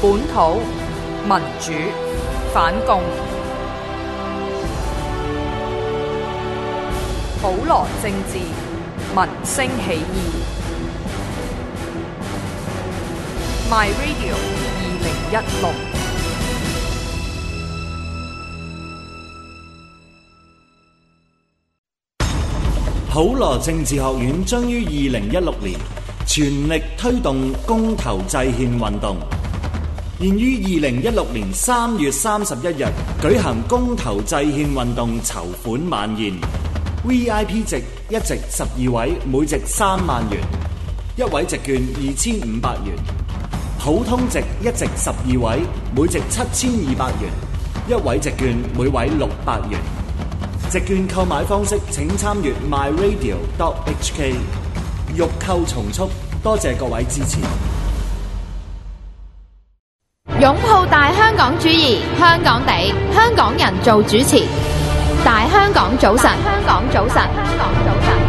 本土民主反共，普羅政治民聲起義。My Radio 2016。 普羅政治學院將於2016年全力推動公投制憲運動，現於2016年3月31日舉行公投制憲運動籌款晚宴。VIP 席一席12位，每席3萬元；一位席券2500元。普通席一席12位，每席7200元；一位席券每位600元。席券購買方式請參閱 myradio.hk。欲購從速，多謝各位支持。 擁抱大香港主義，香港地，香港人做主持。大香港早晨，香港早晨，香港早晨。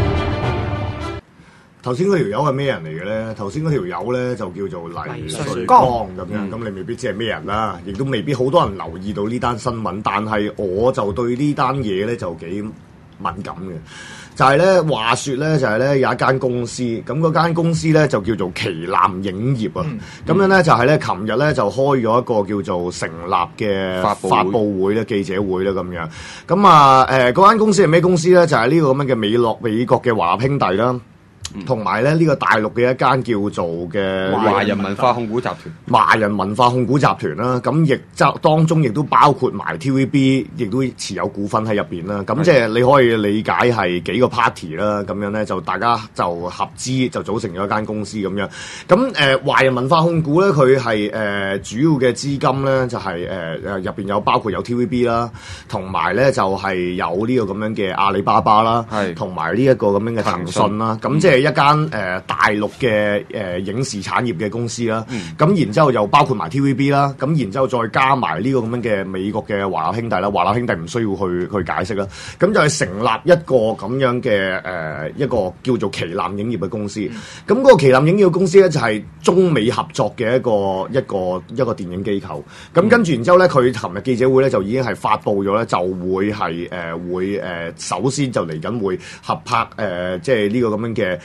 頭先嗰條友係咩人嚟嘅咧？頭先嗰條友咧就叫做黎瑞剛咁樣，咁你未必知係咩人啦，亦都未必好多人留意到呢單新聞。但係我就對呢單嘢咧就幾敏感嘅，就係咧話説咧就係咧有一間公司，咁嗰間公司咧就叫做旗艦影業啊。咁樣咧就係咧琴日咧就開咗一個叫做成立嘅發佈會咧記者會咧咁樣。咁啊嗰間公司係咩公司咧？就係呢個咁樣嘅美國嘅華納兄弟啦。同埋咧呢個大陸嘅一間叫做嘅華人文化控股集團， 華人文化控股集團啦，咁亦當中亦都包括埋 TVB， 亦都持有股份喺入邊啦。咁即係你可以理解係幾個 party 啦，咁樣咧就大家就合資就組成咗一間公司咁樣。咁華人文化控股咧，佢係主要嘅資金咧就係入邊有包括有 TVB 啦，同埋咧就係有呢個咁樣嘅阿里巴巴啦，同埋呢一個咁樣嘅騰訊啦。咁即係一間大陸嘅影視產業嘅公司啦，咁然之後又包括埋 TVB 啦，咁然之後再加埋呢個咁樣嘅美國嘅華納兄弟啦，華納兄弟唔需要去解釋啦，咁就係成立一個咁樣嘅一個叫做旗艦影業嘅公司，咁嗰個旗艦影業嘅公司咧就係中美合作嘅一個電影機構，咁跟住然之後咧佢琴日記者會咧就已經係發布咗咧，就會係會首先就嚟緊會合拍即係呢個咁樣嘅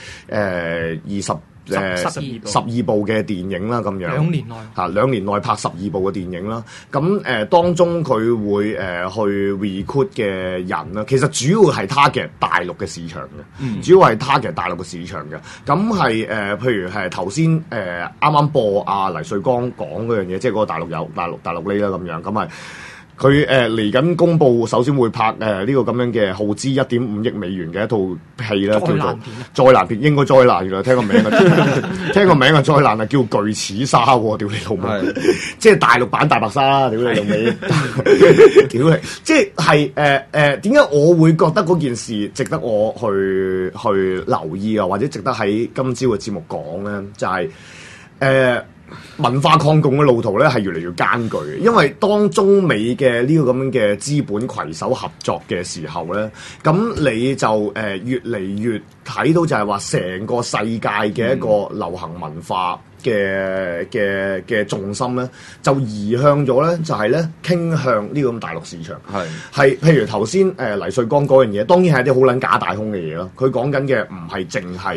12部嘅電影啦，咁樣兩年內拍12部嘅電影啦。咁當中佢會去 recruit 嘅人啦，其實主要係 target 大陸嘅市場嘅，主要係 target 大陸嘅市場嘅。咁係譬如係頭先啱啱播阿黎瑞剛講嗰樣嘢，即係嗰個大陸呢啦咁樣，咁係。佢嚟緊公佈，首先會拍呢個咁樣嘅耗資1.5億美元嘅一套戲啦，叫做災難片，應該災難，原來聽個名啊災難啊，叫巨齒鯊喎，屌你老母，即係大陸版大白鯊啦，屌你老味，屌你，即係點解我會覺得嗰件事值得我去留意啊，或者值得喺今朝嘅節目講咧，就係文化抗共嘅路途咧係越嚟越艱巨，因為當中美嘅呢個咁樣嘅資本攜手合作嘅時候咧，咁你就越嚟越睇到就係話成個世界嘅一個流行文化嘅重心咧，就移向咗咧，就係咧傾向呢個咁大陸市場。係譬如頭先黎瑞剛嗰樣嘢，當然係啲好撚假大空嘅嘢咯。佢講緊嘅唔係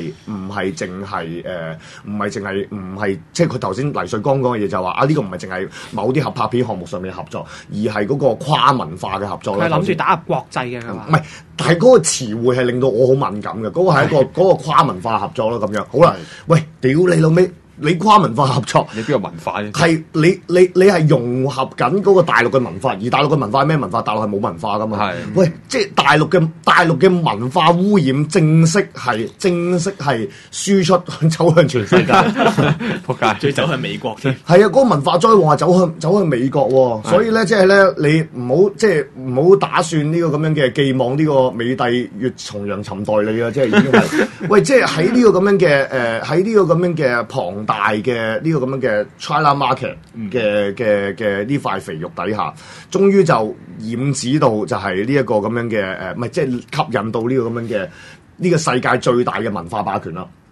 即係佢頭先黎瑞剛講嘅嘢就話呢個唔係淨係某啲合拍片項目上面嘅合作，而係嗰個跨文化嘅合作。 佢諗住打入國際嘅係嘛？ 唔係，但係嗰個詞彙係令到我好敏感嘅。嗰個係嗰個跨文化合作咯，咁樣。好啦，喂，屌你老味！你跨文化合作， 你邊個文化啫？ 係你係融合緊嗰個大陸嘅文化，而大陸嘅文化係咩文化？大陸係冇文化噶嘛？係，喂，即係大陸嘅文化污染正式係輸出走向全世界， 仆街， 最走向美國添。 係啊，嗰個文化災禍係走向美國喎，所以咧即係咧你唔好打算呢個咁樣嘅寄望呢個美帝越重洋尋代理啊，即係已經係喂，即係喺呢個咁樣嘅喺呢個咁樣嘅龐大嘅呢個咁樣嘅 China market 嘅呢塊肥肉底下，終於就染指到就係呢一個咁樣嘅唔係即係吸引到呢個咁樣嘅呢個世界最大嘅文化霸權啦。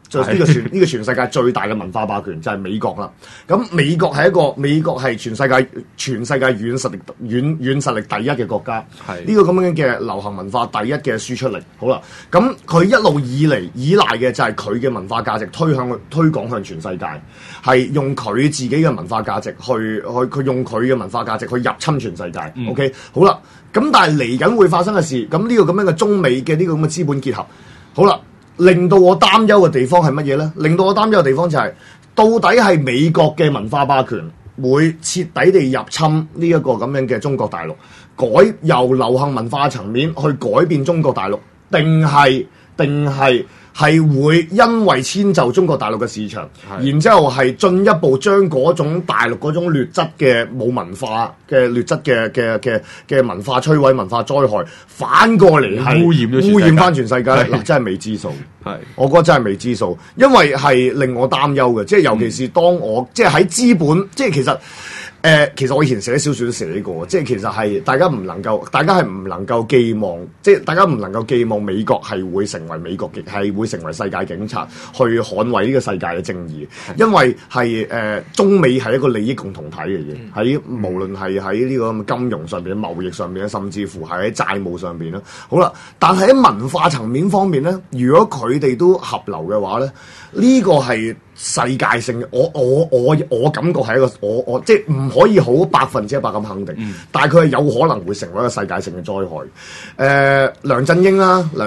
就呢個全世界最大嘅文化霸權就係美國啦。咁美國係全世界軟實力第一嘅國家，呢個咁樣嘅流行文化第一嘅輸出力。好啦，咁佢一路以嚟依賴嘅就係佢嘅文化價值推廣向全世界，係用佢自己嘅文化價值佢用佢嘅文化價值去入侵全世界。OK， 好啦，咁但係嚟緊會發生嘅事，咁呢個咁樣嘅中美嘅呢個咁嘅資本結合，好啦。令到我擔憂嘅地方係乜嘢咧？令到我擔憂嘅地方就係、到底係美國嘅文化霸權會徹底地入侵呢一個咁樣嘅中國大陸，由流行文化層面去改變中國大陸，定係會因為遷就中國大陸嘅市場，然之後係進一步將嗰種大陸嗰種劣質嘅冇文化嘅劣質嘅文化摧毀、文化災害，反過嚟係污染翻全世界。嗱，真係未知數。我覺得真係未知數，因為係令我擔憂嘅，即係尤其是當我即係喺資本，即係其實我以前寫小說寫過，即係其實係大家係唔能夠寄望，即係大家唔能夠寄望美國係會成為會成為世界警察去捍衛呢個世界嘅正義，因為係中美係一個利益共同體嚟嘅，喺無論係喺呢個咁金融上邊、貿易上邊，甚至乎係喺債務上邊啦。好啦，但係喺文化層面方面咧，如果佢哋都合流嘅話咧，呢個係世界性嘅，我感覺係一個我即係唔可以好100%咁肯定，但係佢係有可能會成為一個世界性嘅災害。梁振英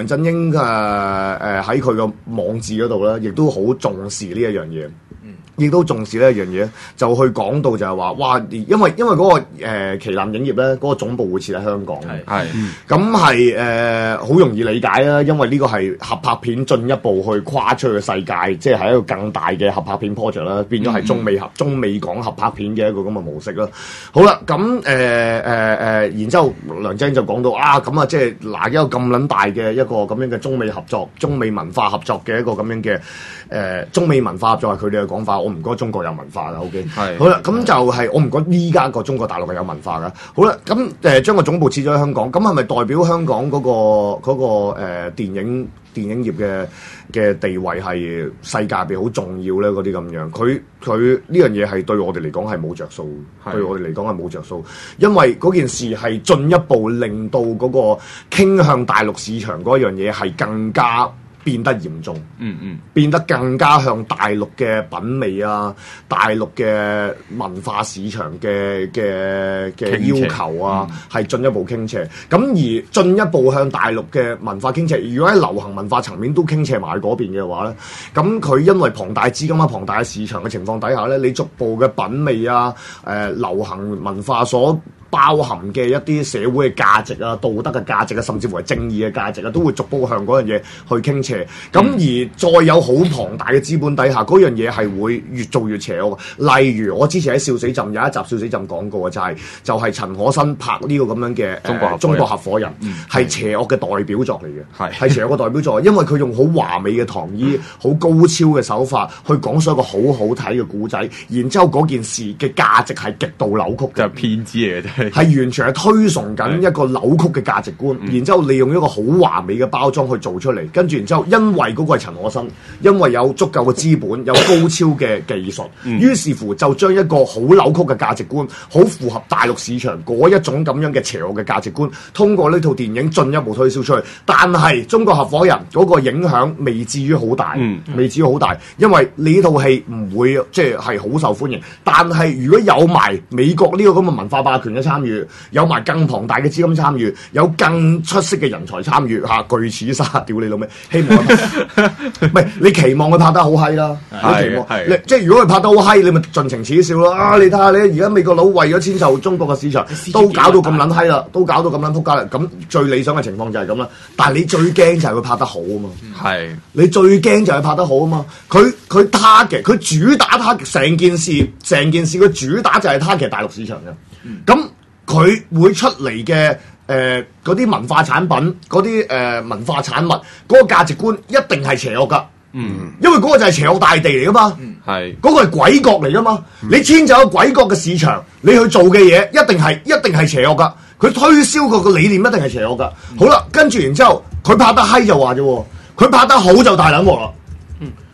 喺佢個網誌嗰度咧，亦都好重視呢一樣嘢。亦都重視呢一樣嘢，就去講到就係話，哇！因為嗰個旗艦影業咧，嗰個總部會設喺香港，咁係好容易理解啦。因為呢個係合拍片進一步去跨出去嘅世界，即係係一個更大嘅合拍片 project 啦，變咗係中美港合拍片嘅一個咁嘅模式啦。好啦，咁然之後梁振英就講到啊，咁啊即係嗱一個咁撚大嘅一個咁樣嘅中美合作、中美文化合作嘅一個咁樣嘅中美文化合作係佢哋嘅講法。我唔覺得中國有文化㗎 ，OK。好啦，咁就係我唔覺得依家個中國大陸係有文化㗎。好啦，咁將個總部設咗喺香港，咁係咪代表香港嗰個電影業嘅地位係世界入邊好重要咧？嗰啲咁樣，佢呢樣嘢係對我哋嚟講係冇着數，對我哋嚟講係冇着數，因為嗰件事係進一步令到嗰個傾向大陸市場嗰樣嘢係更加變得嚴重，變得更加向大陸嘅品味啊、大陸嘅文化市場嘅要求啊，係進一步傾斜。咁而進一步向大陸嘅文化傾斜，如果喺流行文化層面都傾斜埋嗰邊嘅話咧，咁佢因為龐大資金啊、龐大嘅市場嘅情況底下咧，你逐步嘅品味啊、流行文化所包含嘅一啲社會嘅價值啊、道德嘅價值啊，甚至乎係正義嘅價值啊，都會逐步向嗰樣嘢去傾斜。咁而再有好龐大嘅資本底下，嗰樣嘢係會越做越邪惡。例如我之前喺笑死朕有一集笑死朕講過嘅，就係陳可辛拍呢個咁樣嘅中國合夥人，係邪惡嘅代表作嚟嘅，係邪惡嘅代表作，因為佢用好華美嘅糖衣、好高超嘅手法去講述一個好好睇嘅故仔，然之後嗰件事嘅價值係極度扭曲嘅， 就係騙子嚟嘅。 係完全係推崇緊一個扭曲嘅價值觀，然之後利用一個好華美嘅包裝去做出嚟，跟住然之後因為嗰個係陳可辛，因為有足夠嘅資本，有高超嘅技術，於是乎就將一個好扭曲嘅價值觀，好符合大陸市場嗰一種咁樣嘅邪惡嘅價值觀，通過呢套電影進一步推銷出去。但係中國合夥人嗰個影響未至於好大，未至於好大，因為呢套戲唔會即係好受歡迎。但係如果有埋美國呢個咁嘅文化霸權嘅參與，有埋更龐大嘅資金參與，有更出色嘅人才參與嚇，巨齒鯊屌你老味，希望唔係你期望佢拍得好閪啦，你期望即係如果佢拍得好閪，你咪盡情恥笑咯。啊，你睇下你而家美國佬為咗遷就中國嘅市場，都搞到咁撚閪啦，都搞到咁撚撲街啦。咁最理想嘅情況就係咁啦。但係你最驚就係佢拍得好啊嘛。係你最驚就係拍得好啊嘛。佢 target 佢主打 target 成件事佢主打就係 target 大陸市場嘅。咁佢會出嚟嘅嗰啲文化產品，嗰啲文化產物，嗰個價值觀一定係邪惡噶。因為嗰個就係邪惡大地嚟噶嘛。嗰個係鬼國嚟噶嘛。你遷就咗鬼國嘅市場，你去做嘅嘢一定係邪惡噶。佢推銷個理念一定係邪惡噶。好啦，跟住然之後佢拍得閪就話啫，佢拍得好就大撚鑊啦。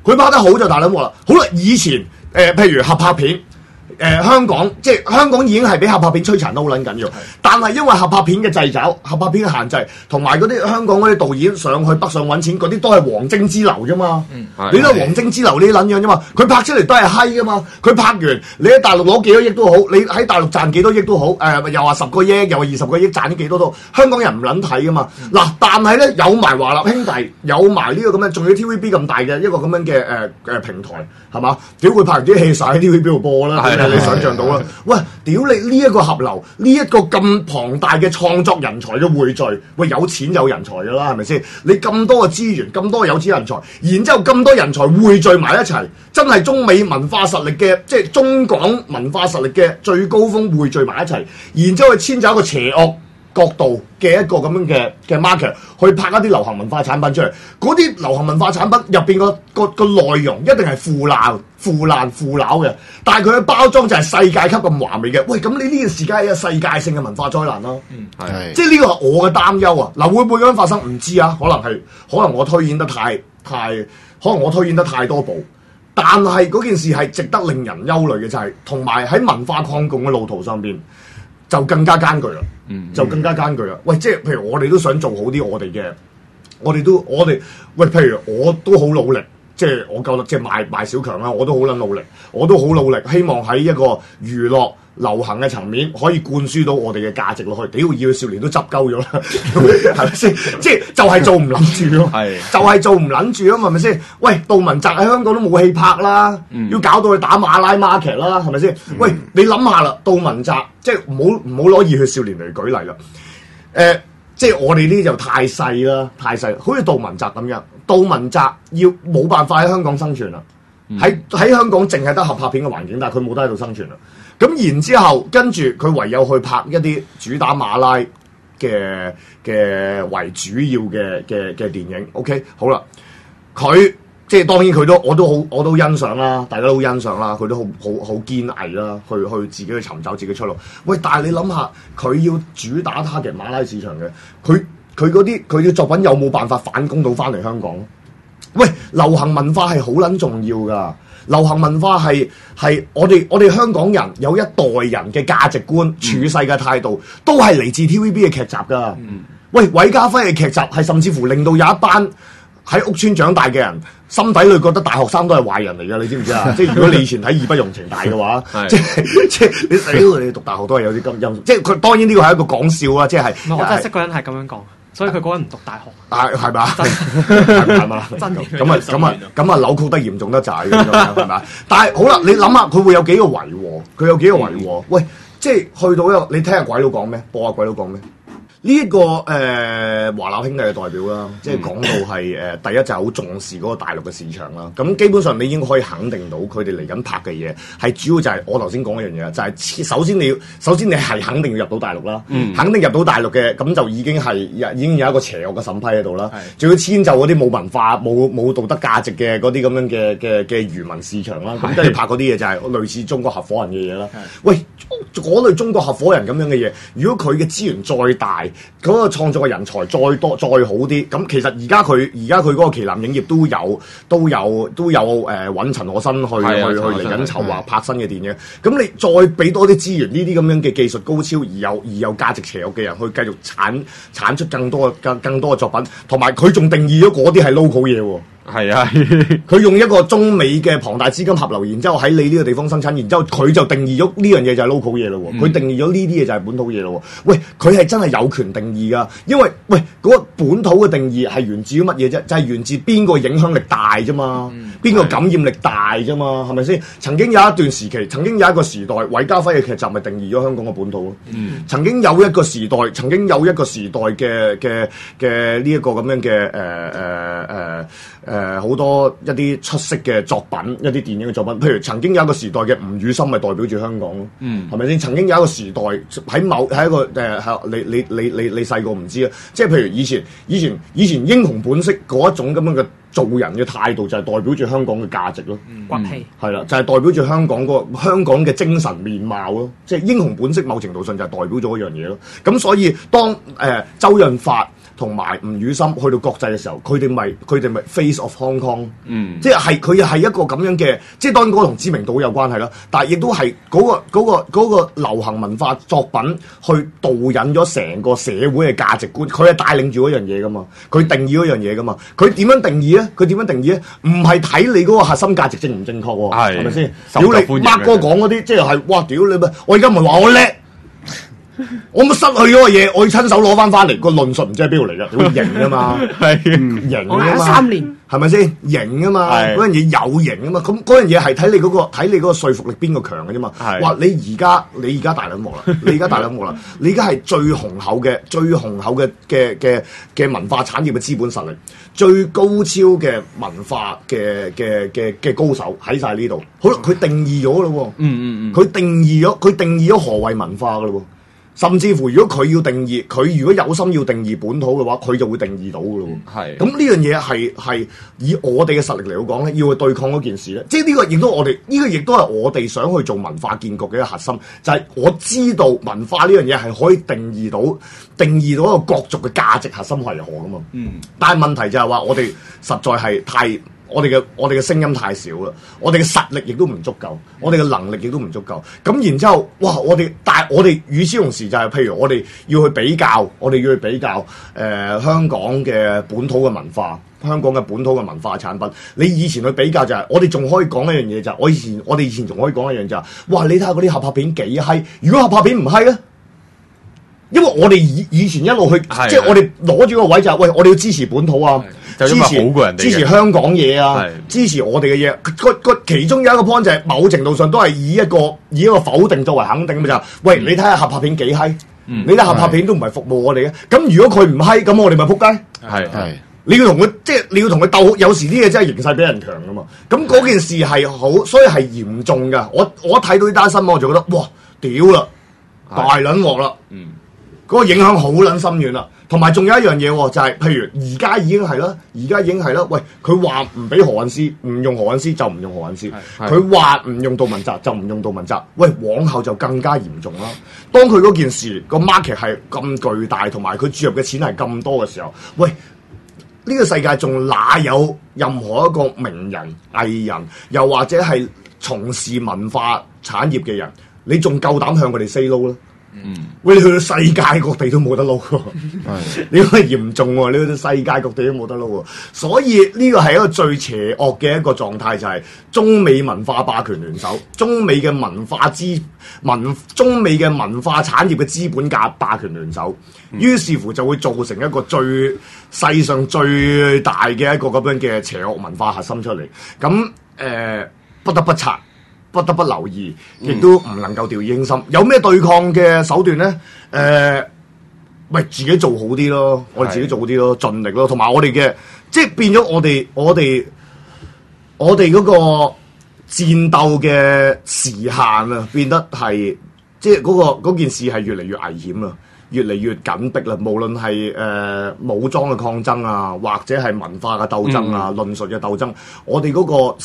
佢拍得好就大撚鑊啦。好啦，以前譬如合拍片。香港已經係俾合拍片摧殘得好撚緊要，但係因為合拍片嘅掣肘、合拍片嘅限制，同埋嗰啲香港嗰啲導演上去北上揾錢，嗰啲都係黃精之流啫嘛。你都係黃精之流呢啲撚樣啫嘛。佢拍出嚟都係閪噶嘛。佢拍完你喺大陸攞幾多億都好，你喺大陸賺幾多億都好，又話10個億，又話20個億賺咗幾多都好，香港人唔撚睇噶嘛。嗱，但係咧有埋華納兄弟，有埋呢個咁樣，仲要 TVB 咁大嘅一個咁樣嘅平台，係嘛？屌佢拍完啲戲晒喺 TVB 度播啦。你想象到啦，喂！屌你呢一個合流，呢一個咁龐大嘅創作人才嘅匯聚，喂有錢有人才噶啦，係咪先？你咁多嘅資源，咁多有錢人才，然之後咁多人才匯聚埋一齊，真係中美文化實力嘅，即係中港文化實力嘅最高峰匯聚埋一齊，然之後去遷就一個邪惡角度嘅一個咁樣嘅 market 去拍一啲流行文化產品出嚟，嗰啲流行文化產品入邊個內容一定係腐爛嘅，但係佢嘅包裝就係世界級咁華美嘅。喂，咁你呢件事梗係一個世界性嘅文化災難啦。係，即係呢個係我嘅擔憂啊！嗱，會唔會咁樣發生？唔知啊，可能我推演得太多步。但係嗰件事係值得令人憂慮嘅，就係同埋喺文化抗共嘅路途上邊就更加艱巨啦。喂，即係譬如我哋都想做好啲我哋嘅，喂，譬如我都好努力，即係我覺得即係賣小強啦，我都好撚努力，希望喺一個娛樂流行嘅層面可以灌輸到我哋嘅價值落去。屌，要少年都執鳩咗啦，係咪先？即係就係做唔撚住咯，就係做唔撚住啊嘛，係咪先？喂，杜汶澤喺香港都冇戲拍啦，要搞到去打馬拉 market 啦，係咪先？喂，你諗下啦，杜汶澤即係唔好攞熱血少年嚟舉例啦。即係我哋呢啲就太細啦，好似杜汶澤咁樣，杜汶澤要冇辦法喺香港生存啦，喺香港淨係得合拍片嘅環境，但係佢冇得喺度生存啦。咁然之後，跟住佢唯有去拍一啲主打馬拉嘅為主要嘅電影。OK， 好啦，佢即係當然我都欣賞啦，大家都好欣賞啦，佢都好堅毅啦，去自己去尋找自己出路。喂，但係你諗下，佢要主打 target 馬拉市場嘅，佢嘅作品有冇辦法反攻到翻嚟香港？喂，流行文化係好撚重要㗎。流行文化係我哋香港人有一代人嘅價值觀、處世嘅態度，都係嚟自 TVB 嘅劇集㗎。喂，韋家輝嘅劇集係甚至乎令到有一班喺屋邨長大嘅人心底裏覺得大學生都係壞人嚟㗎，你知唔知啊？即係如果你以前睇義不容情大嘅話，即係你讀大學都係有啲咁陰，即係佢當然呢個係一個講笑啦，即係。 我真係識個人係咁樣講。所以佢嗰陣唔讀大學， 係嘛？係嘛？ 真嘅咁啊扭曲得嚴重得滯咁樣係咪？但係好啦，你諗下佢會有幾個圍和？佢有幾個圍和？喂，即係去到一個，你聽下鬼佬講咩？播下鬼佬講咩？呢一個華納兄弟嘅代表啦，即係講到係第一就係好重視嗰個大陸嘅市場啦。咁基本上你應該可以肯定到佢哋嚟緊拍嘅嘢係主要就係我頭先講一樣嘢，就係首先你係肯定要入到大陸啦，肯定入到大陸嘅咁就已經有一個邪惡嘅審批喺度啦，仲要遷就嗰啲冇文化冇道德價值嘅嗰啲咁樣嘅漁民市場啦。咁跟住拍嗰啲嘢就係類似中國合夥人嘅嘢啦。喂，嗰類中國合夥人咁樣嘅嘢，如果佢嘅資源再大，嗰個創作嘅人才再多再好啲，咁其實而家佢嗰個旗艦影業都有揾陳可辛去嚟緊籌劃拍新嘅電影。咁你再俾多啲資源，呢啲咁樣嘅技術高超而有價值邪惡嘅人去繼續產出更多嘅作品，同埋佢仲定義咗嗰啲係 local 嘢喎。 係啊， 佢用一個中美嘅龐大資金合流，然之後喺你呢個地方生產，然之後佢就定義咗呢樣嘢就係 local 嘢咯喎，佢定義咗呢啲嘢就係本土嘢咯喎。喂，佢係真係有權定義㗎，因為嗰個本土嘅定義係源自於乜嘢啫？就係源自邊個影響力大啫嘛，邊個感染力大啫嘛，係咪先？曾經有一段時期，曾經有一個時代，韋家輝嘅劇集咪定義咗香港嘅本土咯。曾經有一個時代嘅呢一個咁樣嘅好多一啲出色嘅作品，一啲電影嘅作品，譬如曾經有一個時代嘅吳宇森，咪代表住香港咯，係咪先？曾經有一個時代喺一個你細個唔知啊，即係譬如以前英雄本色嗰一種咁樣嘅做人嘅態度，就係代表住香港嘅價值咯， 骨氣係啦，就係代表住香港嘅精神面貌咯，即係英雄本色某程度上就係代表咗一樣嘢咯。咁所以當周潤發同埋吳宇森去到國際嘅時候，佢哋咪 Face of Hong Kong，即係佢又係一個咁樣嘅，即係當然嗰個同知名度有關係啦，但係亦都係嗰個流行文化作品去導引咗成個社會嘅價值觀，佢係帶領住嗰樣嘢噶嘛，佢定義嗰樣嘢噶嘛，佢點樣定義咧？唔係睇你嗰個核心價值正唔正確喎，係咪先？屌你 Mark 哥講嗰啲，即係哇！屌你咪，我而家唔係話我叻。我冇失去嗰個嘢，我要親手攞翻嚟。個論述唔知喺邊度嚟㗎？好型啊嘛，係型啊嘛，3年係咪先？型啊嘛，嗰樣嘢有型啊嘛。咁嗰樣嘢係睇你嗰個說服力邊個強嘅啫嘛。哇！你而家大撚鑊啦，你而家係最雄厚嘅文化產業嘅資本實力，最高超嘅文化嘅高手喺晒呢度。好啦，佢定義咗咯喎，佢定義咗何謂文化噶咯喎。甚至乎，如果佢要定義，佢如果有心要定義本土嘅話，佢就會定義到嘅咯。係。咁呢樣嘢係以我哋嘅實力嚟講咧，要去對抗嗰件事咧。即係呢個亦都係我哋想去做文化建國嘅一個核心，就係我知道文化呢樣嘢係可以定義到一個國族嘅價值核心係何噶嘛。但係問題就係話，我哋實在係太。我哋嘅聲音太少啦，我哋嘅實力亦都唔足夠，我哋嘅能力亦都唔足夠。咁然之後，哇！我哋與此同時就係，譬如我哋要去比較香港嘅本土嘅文化，香港嘅本土嘅文化產品。你以前去比較就係，我哋仲可以講一樣嘢就係，我哋以前仲可以講一樣就係，哇！你睇下嗰啲合拍片幾閪，如果合拍片唔閪咧？因為我哋以前一路去，即係我哋攞住個位就係，喂！我哋要支持本土啊！支持香港嘢啊！支持我哋嘅嘢，其中有一個 point 就係某程度上都係以一個否定作為肯定咁就係，喂，你睇下合拍片幾閪，你睇合拍片都唔係服務我哋嘅，咁如果佢唔閪，咁我哋咪撲街。係，你要同佢即係你要同佢鬥，有時啲嘢真係形勢比人強噶嘛。咁嗰件事係好，所以係嚴重噶。我睇到呢單新聞我就覺得，哇，屌啦，大撚鑊啦，嗰個影響好撚深遠啦。同埋仲有一樣嘢喎，就係譬如而家已經係啦，喂，佢話唔俾何韻詩，唔用何韻詩就唔用何韻詩，佢話唔用杜汶澤就唔用杜汶澤，喂，往後就更加嚴重啦。當佢嗰件事個 market 係咁巨大，同埋佢注入嘅錢係咁多嘅時候，喂，呢個世界仲哪有任何一個名人、藝人，又或者係從事文化產業嘅人，你仲夠膽向佢哋 say no 咧？喂，你去到世界各地都冇得撈喎，你嗰個嚴重喎，你去到世界各地都冇得撈喎，所以呢個係一個最邪惡嘅一個狀態，就係中美文化霸權聯手，中美嘅文化產業嘅資本家霸權聯手，於是乎就會造成一個世上最大嘅一個咁樣嘅邪惡文化核心出嚟，咁不得不拆。不得不留意，亦都唔能夠掉以輕心。有咩對抗嘅手段咧？喂，自己做好啲咯，我哋自己做好啲咯，盡力咯。同埋我哋嘅，即係變咗我哋嗰個戰鬥嘅時限啊，變得係即係嗰件事係越嚟越危險啦，越嚟越緊迫啦。無論係武裝嘅抗爭啊，或者係文化嘅鬥爭啊、論述嘅鬥爭，我哋嗰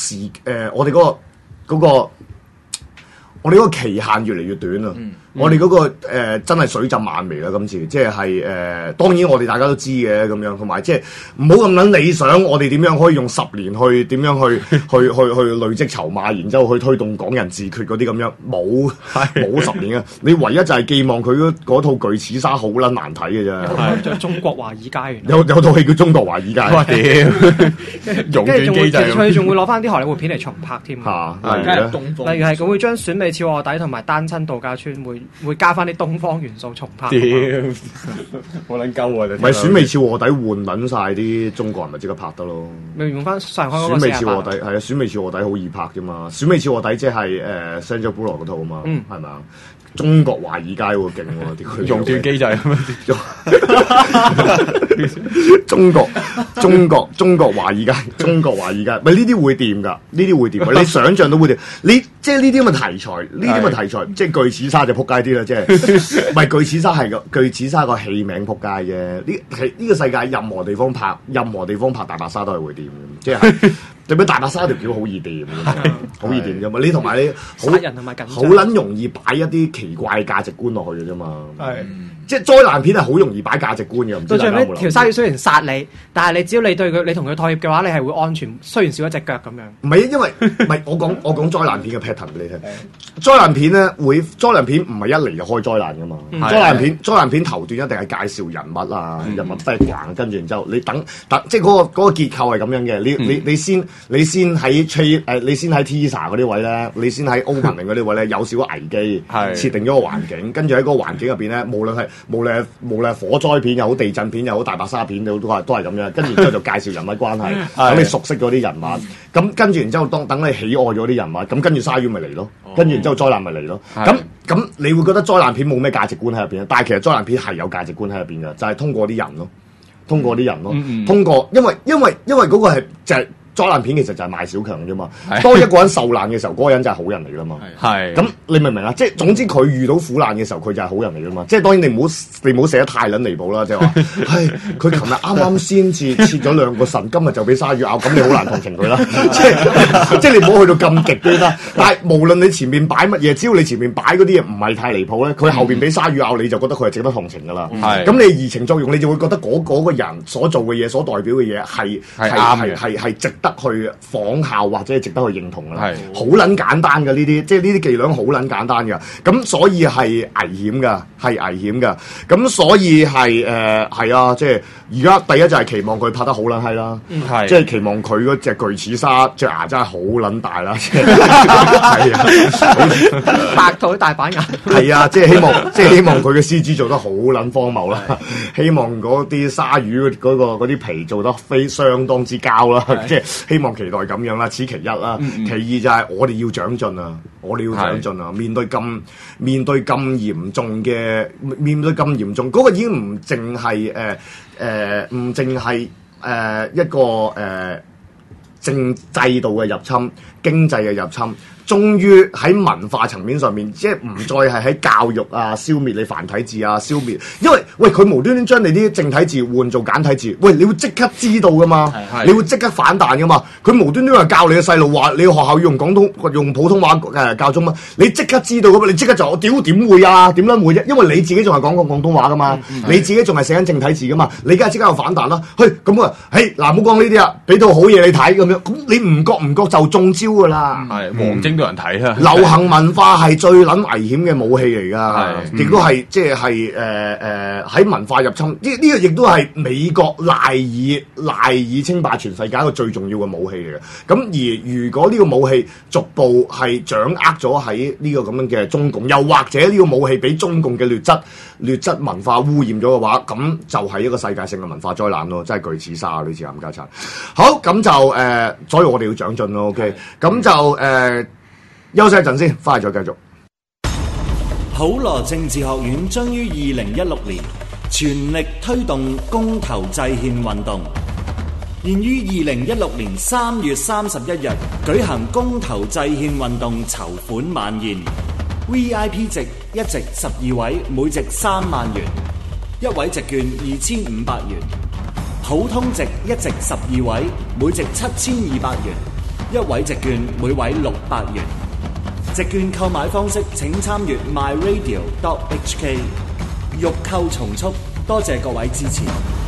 個期限越嚟越短啦，我哋嗰個真係水浸眼眉啦，今次即係當然我哋大家都知嘅咁樣，同埋即係唔好咁撚理想，我哋點樣可以用10年去點樣去累積籌碼，然之後去推動港人自決嗰啲咁樣，冇10年啊！你唯一就係寄望佢嗰套巨齒鯊好撚難睇嘅啫， 就中國華爾街有套戲叫《中國華爾街》， 熔斷機制，佢仲會攞翻啲荷里活片嚟重拍添，例如係佢會將選美俏臥底同埋單親度假村會加翻啲東方元素重拍。 好撚鳩啊！ 咪選美俏臥底換撚晒啲中國人咪即刻拍得咯。 咪用翻上海嗰個選美俏臥底係啊，選美俏臥底好易拍啫嘛。選美俏臥底即係Sandra Bullock嗰套啊嘛，係咪啊？中國華爾街喎，勁喎，啲熔斷機制咁樣。 中國華爾街，咪呢啲會掂㗎，呢啲會掂。你想象都會掂。你即係呢啲咁嘅題材，即係巨齒鯊就撲街啲啦，即係唔係巨齒鯊個戲名撲街啫。呢個世界任何地方拍大白鯊都係會掂嘅，即係對比大白鯊條橋好易掂，好易掂啫嘛。你同埋你殺人同埋緊張， 好撚容易擺一啲奇怪價值觀落去嘅啫嘛。即係災難片係好容易擺價值觀嘅。到最尾條鯊魚雖然殺你，但係你只要你對佢，你同佢妥協嘅話，你係會安全。雖然少一隻腳咁樣。 唔係，因為唔係我講災難片嘅 pattern 俾你聽。災難片咧災難片唔係一嚟就開災難噶嘛。災難片頭段一定係介紹人物啊，人物 background，跟住然之後你等，即係嗰個結構係咁樣嘅。你先喺你先喺 teaser 嗰啲位咧，你先喺 opening 嗰啲位咧有少少危機，設定咗個環境，跟住喺嗰個環境入邊咧，無論係火災片又好，地震片又好，大白鯊片都係咁樣，跟住之後就介紹人物關係，等你熟悉嗰啲人物，咁跟住然之後等你喜愛咗啲人物，咁跟住鯊魚咪嚟咯，跟住然之後災難咪嚟咯，咁你會覺得災難片冇咩價值觀喺入邊，但係其實災難片係有價值觀喺入邊嘅，就係通過啲人咯，通過因為嗰個係就係。災難片其實就係賣小強啫嘛，當一個人受難嘅時候，嗰個人就係好人嚟噶嘛。咁你明唔明啊？即係總之佢遇到苦難嘅時候，佢就係好人嚟噶嘛。即係當然你唔好寫得太撚離譜啦，即係話，佢琴日啱先至切咗2個腎，今日就俾鯊魚咬，咁你好難同情佢啦。即係你唔好去到咁極端啦。但係無論你前面擺乜嘢，只要你前面擺嗰啲嘢唔係太離譜咧，佢後邊俾鯊魚咬，你就覺得佢係值得同情噶啦。咁你移情作用，你就會覺得嗰個人所做嘅嘢，所代表嘅嘢係值得去仿效或者係值得去認同啦，好撚簡單嘅呢啲，即係呢啲伎倆好撚簡單嘅，咁所以係危險嘅，咁所以係啊，即係而家第一就係期望佢拍得好撚閪啦，即係期望佢嗰隻巨齒鯊隻牙真係好撚大啦，係啊， 白到大板牙， 係啊，即係希望佢嘅 CG 做得好撚荒謬啦，希望嗰啲鯊魚嗰啲皮做得相當之膠啦，即係。希望期待咁樣啦，此其一啦。其二就係我哋要長進啊！面對咁嚴重嗰個已經唔淨係一個政制度嘅入侵、經濟嘅入侵。終於喺文化層面上面，即係唔再係喺教育啊，消滅你繁體字啊，因為佢無端端將你啲正體字換做簡體字，喂，你會即刻知道噶嘛，你會即刻反彈噶嘛，佢無端端話教你嘅細路話，你學校要用普通話教中文，你即刻知道噶嘛，你即刻就我屌點會啊，點樣會啫？因為你自己仲係講過廣東話噶嘛，你自己仲係寫緊正體字噶嘛，你梗係即刻有反彈啦，咁啊，嗱唔好講呢啲啊，俾套好嘢你睇咁樣，咁你唔覺就中招噶啦， 王晶都有人睇啊！ 流行文化係最撚危險嘅武器嚟㗎，亦都係即係喺文化入侵呢個亦都係美國賴以稱霸全世界一個最重要嘅武器嚟嘅。咁而如果呢個武器逐步係掌握咗喺呢個咁樣嘅中共，又或者呢個武器俾中共嘅劣質文化污染咗嘅話，咁就係一個世界性嘅文化災難咯，真係巨齒鯊呢次冚家鏟。好，咁就所以我哋要長進咯。OK，咁就休息一陣先，翻嚟再繼續。 普羅政治學院將於2016年全力推動公投制憲運動，現於2016年3月31日舉行公投制憲運動籌款晚宴。VIP 席一席12位，每席3萬元；一位席券2500元。普通席一席12位，每席7200元；一位席券每位600元。席券購買方式請參閱 myradio.hk。欲購從速，多謝各位支持。